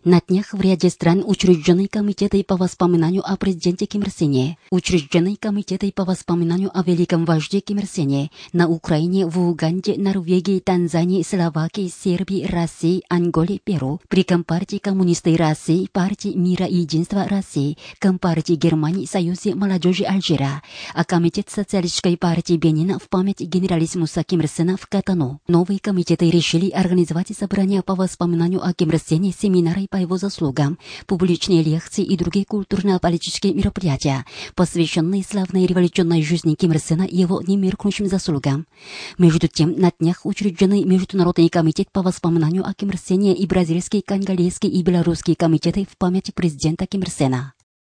На днях в ряде стран учреждены комитеты по воспоминанию о президенте Ким Ир Сене, учреждены комитеты по воспоминанию о великом вожде Ким Ир Сене на Украине, в Уганде, Норвегии, Танзании, Словакии, Сербии, России, Анголе, Перу, при Компартии коммунисты России, партии Мира и Единства России, Компартии Германии, Союзе молодежи Алжира, а комитет социалистической партии Бенина в память генералиссимуса Ким Ир Сена в Котону. Новые комитеты решили организовать собрания по воспоминанию о Ким Ир Сене, семинары по его заслугам, публичные лекции и другие культурно-политические мероприятия, посвященные славной революционной жизни Ким Ир Сена и его немеркнущим заслугам. Между тем, на днях учреждены Международный комитет по воспоминанию о Ким Ир Сене и бразильский, конголезский и белорусский комитеты в память президента Ким Ир Сена.